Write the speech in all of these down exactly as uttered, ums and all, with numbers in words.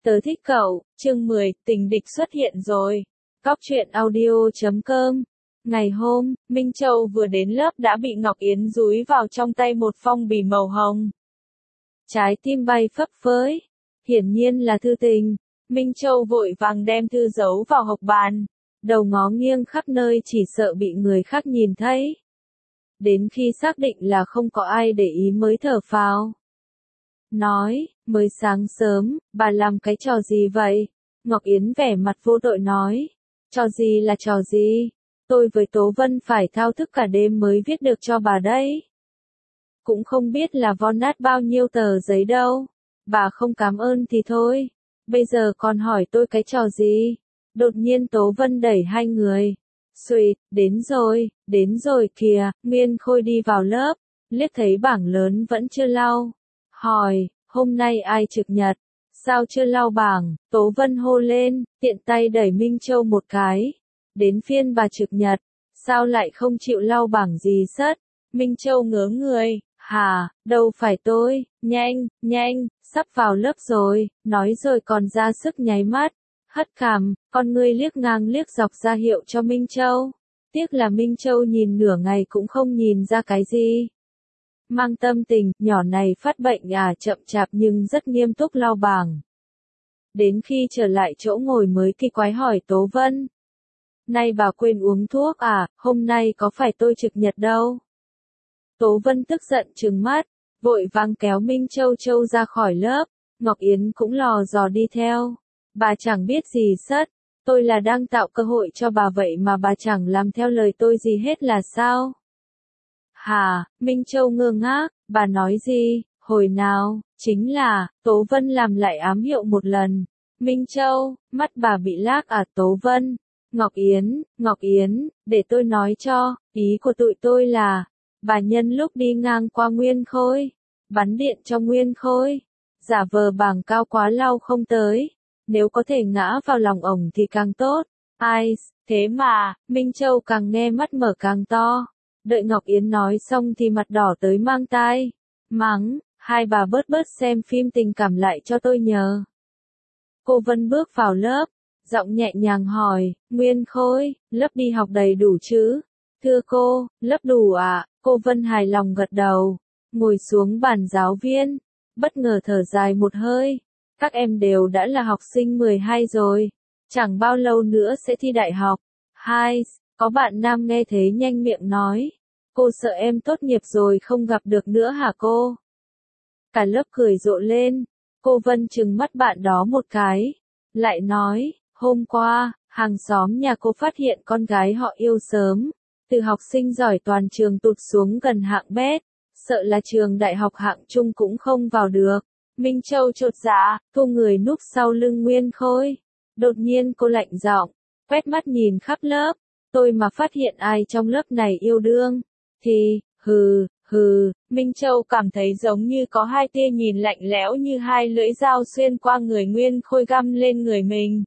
Tớ thích cậu, chương mười, tình địch xuất hiện rồi. Góc truyện audio chấm com. Ngày hôm, Minh Châu vừa đến lớp đã bị Ngọc Yến dúi vào trong tay một phong bì màu hồng. Trái tim bay phấp phới. Hiển nhiên là thư tình. Minh Châu vội vàng đem thư giấu vào hộc bàn. Đầu ngó nghiêng khắp nơi chỉ sợ bị người khác nhìn thấy. Đến khi xác định là không có ai để ý mới thở phào. Nói, mới sáng sớm, bà làm cái trò gì vậy? Ngọc Yến vẻ mặt vô tội nói. Trò gì là trò gì? Tôi với Tố Vân phải thao thức cả đêm mới viết được cho bà đấy. Cũng không biết là von nát bao nhiêu tờ giấy đâu. Bà không cảm ơn thì thôi. Bây giờ còn hỏi tôi cái trò gì? Đột nhiên Tố Vân đẩy hai người. Xuỵt, đến rồi, đến rồi kìa. Nguyên Khôi đi vào lớp, liếc thấy bảng lớn vẫn chưa lau. Hỏi, hôm nay ai trực nhật? Sao chưa lau bảng? Tố Vân hô lên, tiện tay đẩy Minh Châu một cái. Đến phiên bà trực nhật, sao lại không chịu lau bảng gì sất? Minh Châu ngớ người, hả, đâu phải tôi, nhanh, nhanh, sắp vào lớp rồi, nói rồi còn ra sức nháy mắt. Hất cằm, con ngươi liếc ngang liếc dọc ra hiệu cho Minh Châu. Tiếc là Minh Châu nhìn nửa ngày cũng không nhìn ra cái gì. Mang tâm tình, nhỏ này phát bệnh à, chậm chạp nhưng rất nghiêm túc lau bảng. Đến khi trở lại chỗ ngồi mới kỳ quái hỏi Tố Vân. Nay bà quên uống thuốc à, hôm nay có phải tôi trực nhật đâu. Tố Vân tức giận trừng mắt, vội vàng kéo Minh Châu Châu ra khỏi lớp. Ngọc Yến cũng lò dò đi theo. Bà chẳng biết gì sất, tôi là đang tạo cơ hội cho bà vậy mà bà chẳng làm theo lời tôi gì hết là sao? Hả, Minh Châu ngơ ngác, bà nói gì, hồi nào, chính là, Tố Vân làm lại ám hiệu một lần. Minh Châu, mắt bà bị lác à Tố Vân. Ngọc Yến, Ngọc Yến, để tôi nói cho, ý của tụi tôi là, bà nhân lúc đi ngang qua Nguyên Khôi, bắn điện cho Nguyên Khôi, giả vờ bảng cao quá lau không tới, nếu có thể ngã vào lòng ổng thì càng tốt. Ai, thế mà, Minh Châu càng nghe mắt mở càng to. Đợi Ngọc Yến nói xong thì mặt đỏ tới mang tai. Mắng, hai bà bớt bớt xem phim tình cảm lại cho tôi nhờ. Cô Vân bước vào lớp, giọng nhẹ nhàng hỏi, Nguyên Khôi, lớp đi học đầy đủ chứ? Thưa cô, lớp đủ ạ, à? Cô Vân hài lòng gật đầu, ngồi xuống bàn giáo viên, bất ngờ thở dài một hơi. Các em đều đã là học sinh mười hai rồi, chẳng bao lâu nữa sẽ thi đại học. Hai, có bạn nam nghe thế nhanh miệng nói, cô sợ em tốt nghiệp rồi không gặp được nữa hả cô? Cả lớp cười rộ lên, cô Vân trừng mắt bạn đó một cái, lại nói, hôm qua, hàng xóm nhà cô phát hiện con gái họ yêu sớm, từ học sinh giỏi toàn trường tụt xuống gần hạng bét, sợ là trường đại học hạng trung cũng không vào được. Minh Châu chột dạ, thu người núp sau lưng Nguyên Khôi. Đột nhiên cô lạnh giọng, quét mắt nhìn khắp lớp, tôi mà phát hiện ai trong lớp này yêu đương, thì, hừ, hừ, Minh Châu cảm thấy giống như có hai tia nhìn lạnh lẽo như hai lưỡi dao xuyên qua người Nguyên Khôi găm lên người mình.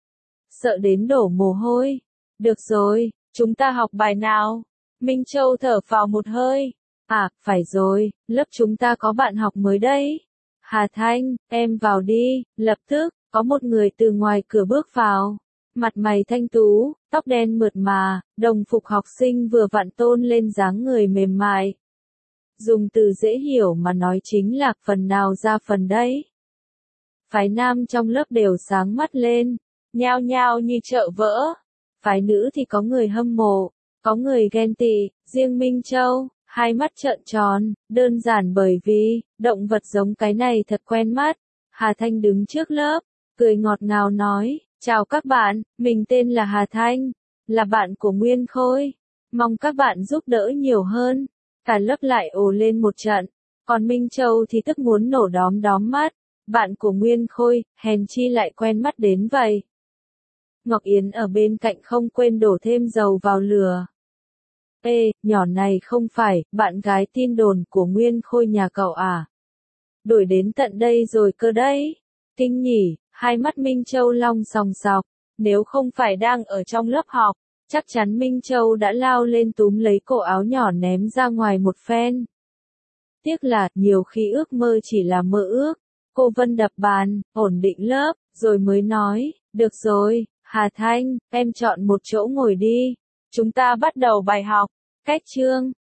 Sợ đến đổ mồ hôi. Được rồi, chúng ta học bài nào? Minh Châu thở phào một hơi. À, phải rồi, lớp chúng ta có bạn học mới đấy. Hà Thanh, em vào đi, lập tức, có một người từ ngoài cửa bước vào. Mặt mày thanh tú, tóc đen mượt mà, đồng phục học sinh vừa vặn tôn lên dáng người mềm mại. Dùng từ dễ hiểu mà nói chính là phần nào ra phần đấy. Phái nam trong lớp đều sáng mắt lên, nhao nhao như chợ vỡ. Phái nữ thì có người hâm mộ, có người ghen tị, riêng Minh Châu, hai mắt trợn tròn, đơn giản bởi vì, động vật giống cái này thật quen mắt. Hà Thanh đứng trước lớp, cười ngọt ngào nói, chào các bạn, mình tên là Hà Thanh, là bạn của Nguyên Khôi, mong các bạn giúp đỡ nhiều hơn. Cả lớp lại ồ lên một trận, còn Minh Châu thì tức muốn nổ đóm đóm mắt, bạn của Nguyên Khôi, hèn chi lại quen mắt đến vậy. Ngọc Yến ở bên cạnh không quên đổ thêm dầu vào lửa. Ê, nhỏ này không phải, bạn gái tin đồn của Nguyên Khôi nhà cậu à? Đuổi đến tận đây rồi cơ đấy. Kinh nhỉ, hai mắt Minh Châu long sòng sọc, nếu không phải đang ở trong lớp học, chắc chắn Minh Châu đã lao lên túm lấy cổ áo nhỏ ném ra ngoài một phen. Tiếc là, nhiều khi ước mơ chỉ là mơ ước. Cô Vân đập bàn, ổn định lớp, rồi mới nói, được rồi, Hà Thanh, em chọn một chỗ ngồi đi. Chúng ta bắt đầu bài học. Cách chương